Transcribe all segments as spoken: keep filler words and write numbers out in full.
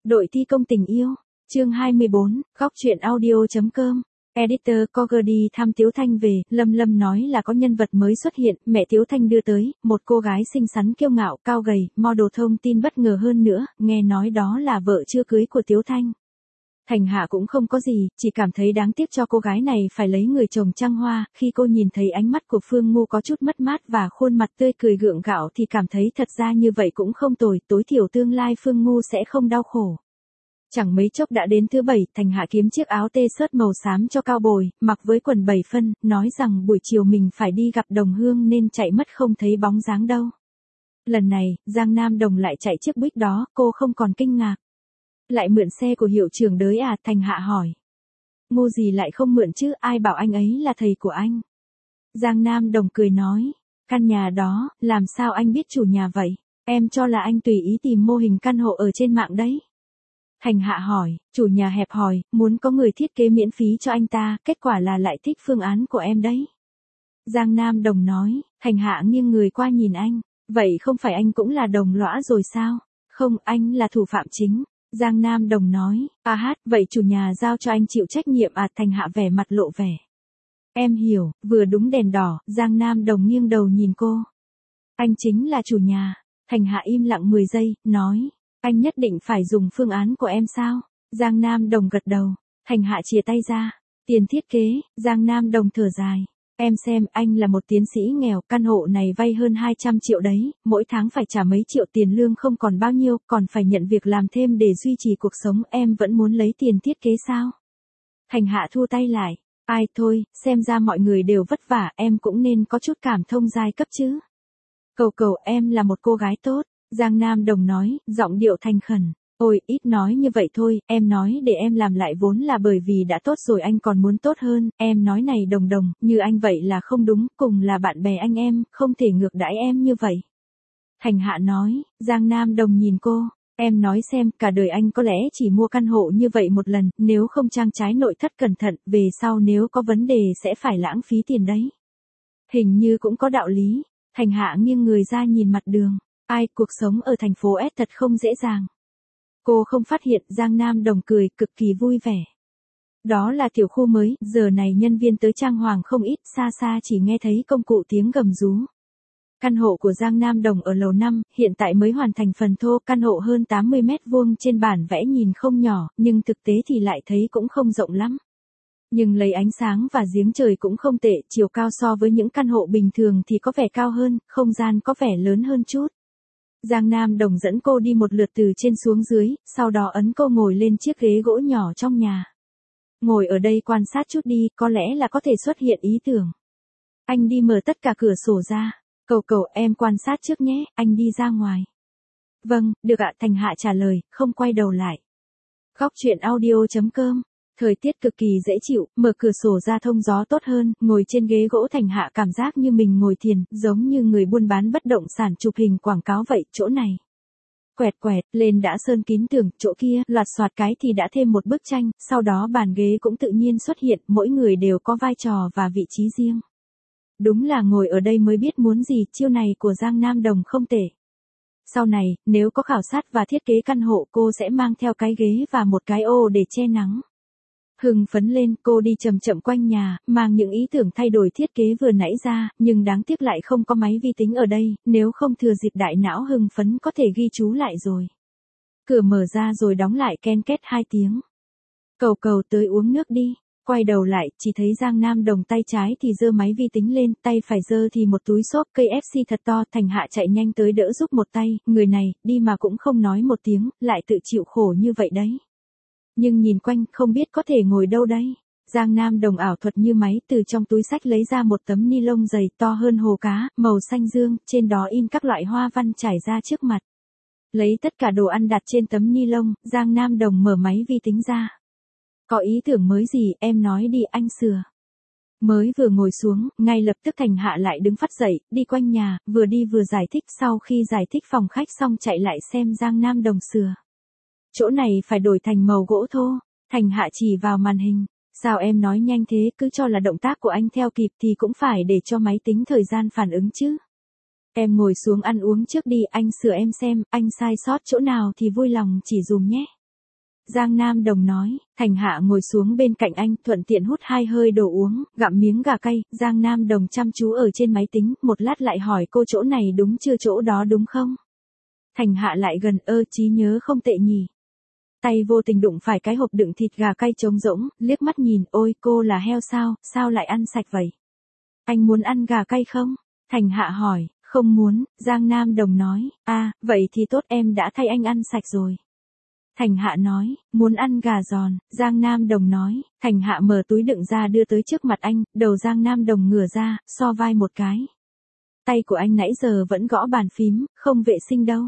Đội thi công tình yêu, chương hai mươi bốn, góc truyện audio.com. Editor Coger đi thăm Tiếu Thanh về, Lâm Lâm nói là có nhân vật mới xuất hiện, mẹ Tiếu Thanh đưa tới, một cô gái xinh xắn kiêu ngạo, cao gầy, model thông tin bất ngờ hơn nữa, nghe nói đó là vợ chưa cưới của Tiếu Thanh. Thành Hạ cũng không có gì, chỉ cảm thấy đáng tiếc cho cô gái này phải lấy người chồng trăng hoa, khi cô nhìn thấy ánh mắt của Phương Ngu có chút mất mát và khuôn mặt tươi cười gượng gạo thì cảm thấy thật ra như vậy cũng không tồi, tối thiểu tương lai Phương Ngu sẽ không đau khổ. Chẳng mấy chốc đã đến thứ bảy, Thành Hạ kiếm chiếc áo t-shirt màu xám cho cao bồi, mặc với quần bảy phân, nói rằng buổi chiều mình phải đi gặp Đồng Hương nên chạy mất không thấy bóng dáng đâu. Lần này, Giang Nam Đồng lại chạy chiếc Buick đó, cô không còn kinh ngạc. Lại mượn xe của hiệu trưởng đới à, Thành Hạ hỏi. Ngu gì lại không mượn chứ, ai bảo anh ấy là thầy của anh. Giang Nam Đồng cười nói, căn nhà đó, làm sao anh biết chủ nhà vậy, em cho là anh tùy ý tìm mô hình căn hộ ở trên mạng đấy. Thành Hạ hỏi, chủ nhà hẹp hòi, muốn có người thiết kế miễn phí cho anh ta, kết quả là lại thích phương án của em đấy. Giang Nam Đồng nói, Thành Hạ nghiêng người qua nhìn anh, vậy không phải anh cũng là đồng lõa rồi sao? Không, anh là thủ phạm chính. Giang Nam Đồng nói, à hát, vậy chủ nhà giao cho anh chịu trách nhiệm à? Thành Hạ vẻ mặt lộ vẻ. Em hiểu, vừa đúng đèn đỏ, Giang Nam Đồng nghiêng đầu nhìn cô. Anh chính là chủ nhà. Thành Hạ im lặng mười giây, nói, anh nhất định phải dùng phương án của em sao? Giang Nam Đồng gật đầu. Thành Hạ chìa tay ra. Tiền thiết kế, Giang Nam Đồng thở dài. Em xem, anh là một tiến sĩ nghèo, căn hộ này vay hơn hai trăm triệu đấy, mỗi tháng phải trả mấy triệu tiền lương không còn bao nhiêu, còn phải nhận việc làm thêm để duy trì cuộc sống, em vẫn muốn lấy tiền thiết kế sao? Thành Hạ thu tay lại. Ai thôi, xem ra mọi người đều vất vả, em cũng nên có chút cảm thông giai cấp chứ. Cầu cầu, em là một cô gái tốt. Giang Nam Đồng nói, giọng điệu thành khẩn. Ôi, ít nói như vậy thôi, em nói để em làm lại vốn là bởi vì đã tốt rồi anh còn muốn tốt hơn, em nói này Đồng Đồng, như anh vậy là không đúng, cùng là bạn bè anh em, không thể ngược đãi em như vậy. Thành Hạ nói, Giang Nam Đồng nhìn cô, em nói xem, cả đời anh có lẽ chỉ mua căn hộ như vậy một lần, nếu không trang trái nội thất cẩn thận, về sau nếu có vấn đề sẽ phải lãng phí tiền đấy. Hình như cũng có đạo lý. Thành Hạ nghiêng người ra nhìn mặt đường. Ai, cuộc sống ở thành phố S thật không dễ dàng. Cô không phát hiện, Giang Nam Đồng cười, cực kỳ vui vẻ. Đó là tiểu khu mới, giờ này nhân viên tới trang hoàng không ít, xa xa chỉ nghe thấy công cụ tiếng gầm rú. Căn hộ của Giang Nam Đồng ở lầu năm, hiện tại mới hoàn thành phần thô, căn hộ hơn tám mươi mét vuông trên bản vẽ nhìn không nhỏ, nhưng thực tế thì lại thấy cũng không rộng lắm. Nhưng lấy ánh sáng và giếng trời cũng không tệ, chiều cao so với những căn hộ bình thường thì có vẻ cao hơn, không gian có vẻ lớn hơn chút. Giang Nam Đồng dẫn cô đi một lượt từ trên xuống dưới, sau đó ấn cô ngồi lên chiếc ghế gỗ nhỏ trong nhà. Ngồi ở đây quan sát chút đi, có lẽ là có thể xuất hiện ý tưởng. Anh đi mở tất cả cửa sổ ra. Cầu cầu, em quan sát trước nhé, anh đi ra ngoài. Vâng, được ạ, Thành Hạ trả lời, không quay đầu lại. Góc truyện audio.com. Thời tiết cực kỳ dễ chịu, mở cửa sổ ra thông gió tốt hơn, ngồi trên ghế gỗ Thành Hạ cảm giác như mình ngồi thiền, giống như người buôn bán bất động sản chụp hình quảng cáo vậy, chỗ này. Quẹt quẹt, lên đã sơn kín tường, chỗ kia, loạt soạt cái thì đã thêm một bức tranh, sau đó bàn ghế cũng tự nhiên xuất hiện, mỗi người đều có vai trò và vị trí riêng. Đúng là ngồi ở đây mới biết muốn gì, chiêu này của Giang Nam Đồng không tệ. Sau này, nếu có khảo sát và thiết kế căn hộ cô sẽ mang theo cái ghế và một cái ô để che nắng. Hưng phấn lên, cô đi chậm chậm quanh nhà, mang những ý tưởng thay đổi thiết kế vừa nãy ra, nhưng đáng tiếc lại không có máy vi tính ở đây, nếu không thừa dịp đại não hưng phấn có thể ghi chú lại rồi. Cửa mở ra rồi đóng lại ken két hai tiếng. Cầu cầu tới uống nước đi. Quay đầu lại, chỉ thấy Giang Nam Đồng tay trái thì giơ máy vi tính lên, tay phải giơ thì một túi xốp cây ép xê thật to, Thành Hạ chạy nhanh tới đỡ giúp một tay, người này, đi mà cũng không nói một tiếng, lại tự chịu khổ như vậy đấy. Nhưng nhìn quanh, không biết có thể ngồi đâu đây. Giang Nam Đồng ảo thuật như máy, từ trong túi xách lấy ra một tấm ni lông dày to hơn hồ cá, màu xanh dương, trên đó in các loại hoa văn trải ra trước mặt. Lấy tất cả đồ ăn đặt trên tấm ni lông, Giang Nam Đồng mở máy vi tính ra. Có ý tưởng mới gì, em nói đi, anh sửa. Mới vừa ngồi xuống, ngay lập tức Thành Hạ lại đứng phắt dậy, đi quanh nhà, vừa đi vừa giải thích, sau khi giải thích phòng khách xong chạy lại xem Giang Nam Đồng sửa. Chỗ này phải đổi thành màu gỗ thô. Thành Hạ chỉ vào màn hình. Sao em nói nhanh thế, cứ cho là động tác của anh theo kịp thì cũng phải để cho máy tính thời gian phản ứng chứ. Em ngồi xuống ăn uống trước đi, anh sửa em xem, anh sai sót chỗ nào thì vui lòng chỉ dùm nhé. Giang Nam Đồng nói. Thành Hạ ngồi xuống bên cạnh anh, thuận tiện hút hai hơi đồ uống, gặm miếng gà cay. Giang Nam Đồng chăm chú ở trên máy tính, một lát lại hỏi cô chỗ này đúng chưa, chỗ đó đúng không? Thành Hạ lại gần, ơ trí nhớ không tệ nhỉ. Tay vô tình đụng phải cái hộp đựng thịt gà cay trống rỗng, liếc mắt nhìn, ôi cô là heo sao, sao lại ăn sạch vậy? Anh muốn ăn gà cay không? Thành Hạ hỏi. Không muốn, Giang Nam Đồng nói. À, vậy thì tốt, em đã thay anh ăn sạch rồi. Thành Hạ nói, muốn ăn gà giòn. Giang Nam Đồng nói. Thành Hạ mở túi đựng ra đưa tới trước mặt anh, đầu Giang Nam Đồng ngửa ra, so vai một cái. Tay của anh nãy giờ vẫn gõ bàn phím, không vệ sinh đâu.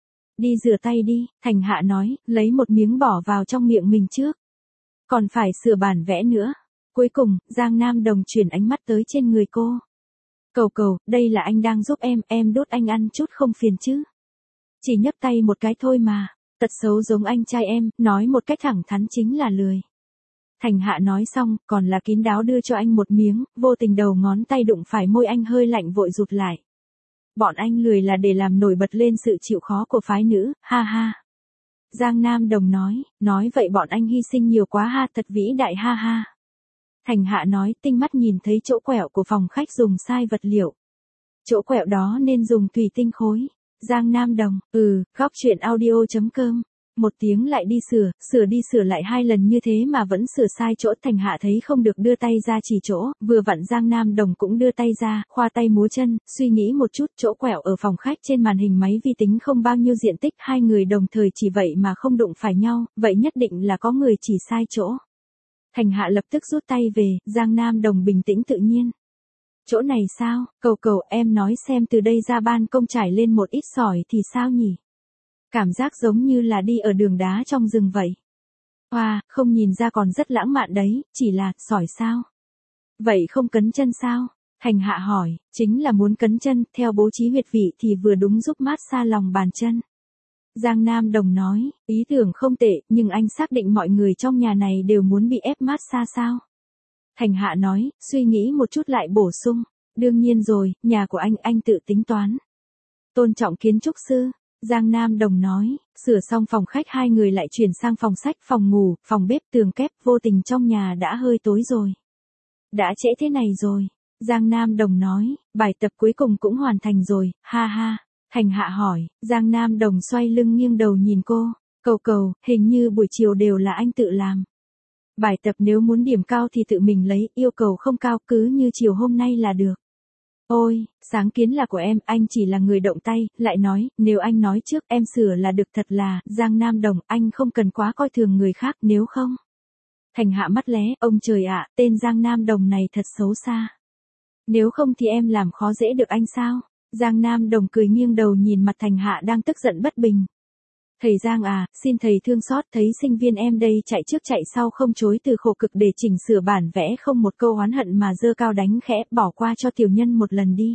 Đi rửa tay đi, Thành Hạ nói, lấy một miếng bỏ vào trong miệng mình trước. Còn phải sửa bản vẽ nữa. Cuối cùng, Giang Nam Đồng chuyển ánh mắt tới trên người cô. Cầu cầu, đây là anh đang giúp em, em đút anh ăn chút không phiền chứ. Chỉ nhấc tay một cái thôi mà, tật xấu giống anh trai em, nói một cách thẳng thắn chính là lười. Thành Hạ nói xong, còn là kín đáo đưa cho anh một miếng, vô tình đầu ngón tay đụng phải môi anh hơi lạnh vội rụt lại. Bọn anh lười là để làm nổi bật lên sự chịu khó của phái nữ, ha ha. Giang Nam Đồng nói, nói vậy bọn anh hy sinh nhiều quá ha, thật vĩ đại ha ha. Thành Hạ nói, tinh mắt nhìn thấy chỗ quẹo của phòng khách dùng sai vật liệu. Chỗ quẹo đó nên dùng thủy tinh khối. Giang Nam Đồng, ừ, góc chuyện audio.com. Một tiếng lại đi sửa, sửa đi sửa lại hai lần như thế mà vẫn sửa sai chỗ. Thành Hạ thấy không được đưa tay ra chỉ chỗ, vừa vặn Giang Nam Đồng cũng đưa tay ra, khoa tay múa chân, suy nghĩ một chút, chỗ quẹo ở phòng khách trên màn hình máy vi tính không bao nhiêu diện tích, hai người đồng thời chỉ vậy mà không đụng phải nhau, vậy nhất định là có người chỉ sai chỗ. Thành Hạ lập tức rút tay về, Giang Nam Đồng bình tĩnh tự nhiên. Chỗ này sao, cầu cầu em nói xem từ đây ra ban công trải lên một ít sỏi thì sao nhỉ? Cảm giác giống như là đi ở đường đá trong rừng vậy. Wow, không nhìn ra còn rất lãng mạn đấy, chỉ là, sỏi sao? Vậy không cấn chân sao? Thành Hạ hỏi, chính là muốn cấn chân, theo bố trí huyệt vị thì vừa đúng giúp mát xa lòng bàn chân. Giang Nam Đồng nói, ý tưởng không tệ, nhưng anh xác định mọi người trong nhà này đều muốn bị ép mát xa sao? Thành Hạ nói, suy nghĩ một chút lại bổ sung, đương nhiên rồi, nhà của anh, anh tự tính toán. Tôn trọng kiến trúc sư. Giang Nam Đồng nói, sửa xong phòng khách hai người lại chuyển sang phòng sách, phòng ngủ, phòng bếp, tường kép, vô tình trong nhà đã hơi tối rồi. Đã trễ thế này rồi. Giang Nam Đồng nói, bài tập cuối cùng cũng hoàn thành rồi, ha ha. Thành Hạ hỏi, Giang Nam Đồng xoay lưng nghiêng đầu nhìn cô, cầu cầu, hình như buổi chiều đều là anh tự làm. Bài tập nếu muốn điểm cao thì tự mình lấy, yêu cầu không cao, cứ như chiều hôm nay là được. Ôi, sáng kiến là của em, anh chỉ là người động tay, lại nói, nếu anh nói trước em sửa là được, thật là, Giang Nam Đồng, anh không cần quá coi thường người khác, nếu không. Thành Hạ mắt lé, ông trời ạ, tên Giang Nam Đồng này thật xấu xa. Nếu không thì em làm khó dễ được anh sao? Giang Nam Đồng cười nghiêng đầu nhìn mặt Thành Hạ đang tức giận bất bình. Thầy Giang à, xin thầy thương xót, thấy sinh viên em đây chạy trước chạy sau không chối từ khổ cực để chỉnh sửa bản vẽ, không một câu oán hận mà giơ cao đánh khẽ, bỏ qua cho tiểu nhân một lần đi.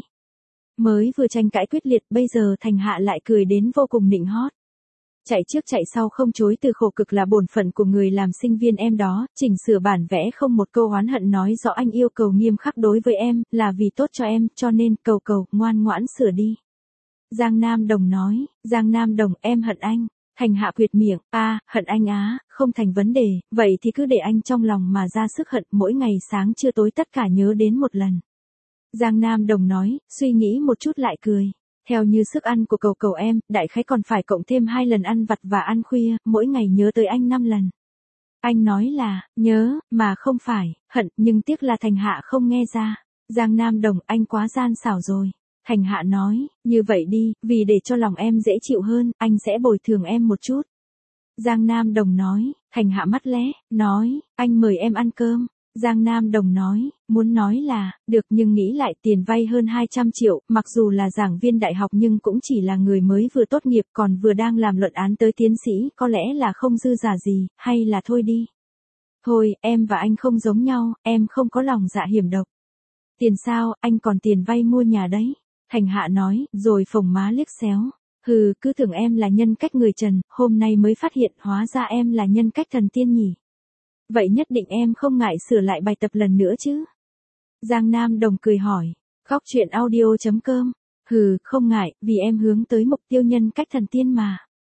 Mới vừa tranh cãi quyết liệt, bây giờ Thành Hạ lại cười đến vô cùng nịnh hót. Chạy trước chạy sau không chối từ khổ cực là bổn phận của người làm sinh viên em đó, chỉnh sửa bản vẽ không một câu oán hận nói rõ anh yêu cầu nghiêm khắc đối với em, là vì tốt cho em, cho nên cầu cầu, ngoan ngoãn sửa đi. Giang Nam Đồng nói, Giang Nam Đồng, em hận anh. Thành Hạ quyệt miệng, a, à, hận anh á, không thành vấn đề, vậy thì cứ để anh trong lòng mà ra sức hận, mỗi ngày sáng trưa tối tất cả nhớ đến một lần. Giang Nam Đồng nói, suy nghĩ một chút lại cười. Theo như sức ăn của cầu cầu em, đại khái còn phải cộng thêm hai lần ăn vặt và ăn khuya, mỗi ngày nhớ tới anh năm lần. Anh nói là, nhớ, mà không phải, hận, nhưng tiếc là Thành Hạ không nghe ra. Giang Nam Đồng, anh quá gian xảo rồi. Thành Hạ nói, như vậy đi, vì để cho lòng em dễ chịu hơn, anh sẽ bồi thường em một chút. Giang Nam Đồng nói, Thành Hạ mắt lé, nói, anh mời em ăn cơm. Giang Nam Đồng nói, muốn nói là, được nhưng nghĩ lại tiền vay hơn hai trăm triệu, mặc dù là giảng viên đại học nhưng cũng chỉ là người mới vừa tốt nghiệp còn vừa đang làm luận án tới tiến sĩ, có lẽ là không dư giả gì, hay là thôi đi. Thôi, em và anh không giống nhau, em không có lòng dạ hiểm độc. Tiền sao, anh còn tiền vay mua nhà đấy. Thành Hạ nói, rồi phồng má liếc xéo. Hừ, cứ tưởng em là nhân cách người trần, hôm nay mới phát hiện hóa ra em là nhân cách thần tiên nhỉ. Vậy nhất định em không ngại sửa lại bài tập lần nữa chứ? Giang Nam Đồng cười hỏi. Góc chuyện audio chấm com. Hừ, không ngại, vì em hướng tới mục tiêu nhân cách thần tiên mà.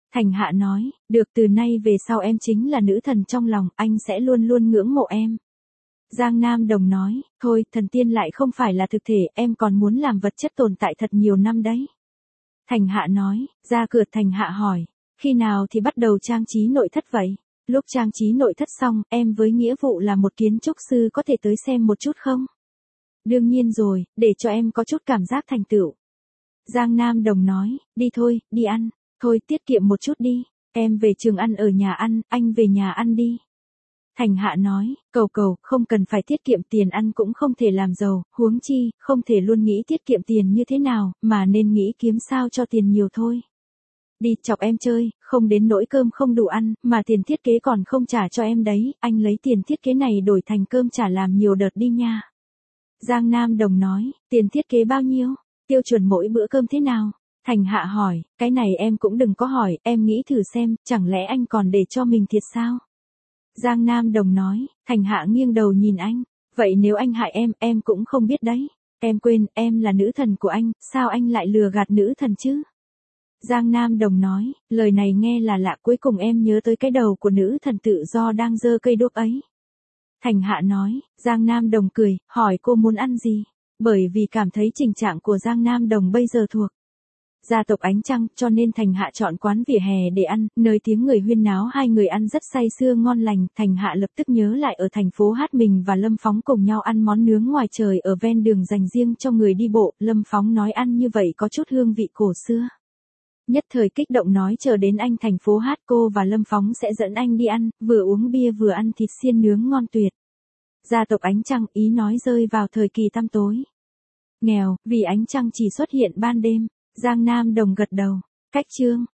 Thành Hạ nói, được, từ nay về sau em chính là nữ thần trong lòng, anh sẽ luôn luôn ngưỡng mộ em. Giang Nam Đồng nói, thôi, thần tiên lại không phải là thực thể, em còn muốn làm vật chất tồn tại thật nhiều năm đấy. Thành Hạ nói, ra cửa. Thành Hạ hỏi, khi nào thì bắt đầu trang trí nội thất vậy? Lúc trang trí nội thất xong, em với nghĩa vụ là một kiến trúc sư có thể tới xem một chút không? Đương nhiên rồi, để cho em có chút cảm giác thành tựu. Giang Nam Đồng nói, đi thôi, đi ăn. Thôi tiết kiệm một chút đi, em về trường ăn ở nhà ăn, anh về nhà ăn đi. Thành Hạ nói, cầu cầu, không cần phải tiết kiệm tiền ăn cũng không thể làm giàu, huống chi, không thể luôn nghĩ tiết kiệm tiền như thế nào, mà nên nghĩ kiếm sao cho tiền nhiều thôi. Đi chọc em chơi, không đến nỗi cơm không đủ ăn, mà tiền thiết kế còn không trả cho em đấy, anh lấy tiền thiết kế này đổi thành cơm trả làm nhiều đợt đi nha. Giang Nam Đồng nói, tiền thiết kế bao nhiêu, tiêu chuẩn mỗi bữa cơm thế nào? Thành Hạ hỏi, cái này em cũng đừng có hỏi, em nghĩ thử xem, chẳng lẽ anh còn để cho mình thiệt sao? Giang Nam Đồng nói, Thành Hạ nghiêng đầu nhìn anh, vậy nếu anh hại em, em cũng không biết đấy. Em quên, em là nữ thần của anh, sao anh lại lừa gạt nữ thần chứ? Giang Nam Đồng nói, lời này nghe là lạ, cuối cùng em nhớ tới cái đầu của nữ thần tự do đang giơ cây đuốc ấy. Thành Hạ nói, Giang Nam Đồng cười, hỏi cô muốn ăn gì? Bởi vì cảm thấy tình trạng của Giang Nam Đồng bây giờ thuộc gia tộc Ánh Trăng, cho nên Thành Hạ chọn quán vỉa hè để ăn, nơi tiếng người huyên náo, hai người ăn rất say sưa ngon lành. Thành Hạ lập tức nhớ lại ở thành phố Hát mình và Lâm Phóng cùng nhau ăn món nướng ngoài trời ở ven đường dành riêng cho người đi bộ. Lâm Phóng nói ăn như vậy có chút hương vị cổ xưa. Nhất thời kích động nói chờ đến anh thành phố Hát cô và Lâm Phóng sẽ dẫn anh đi ăn, vừa uống bia vừa ăn thịt xiên nướng ngon tuyệt. Gia tộc Ánh Trăng, ý nói rơi vào thời kỳ tăm tối. Nghèo, vì ánh trăng chỉ xuất hiện ban đêm. Giang Nam Đồng gật đầu. Cách chương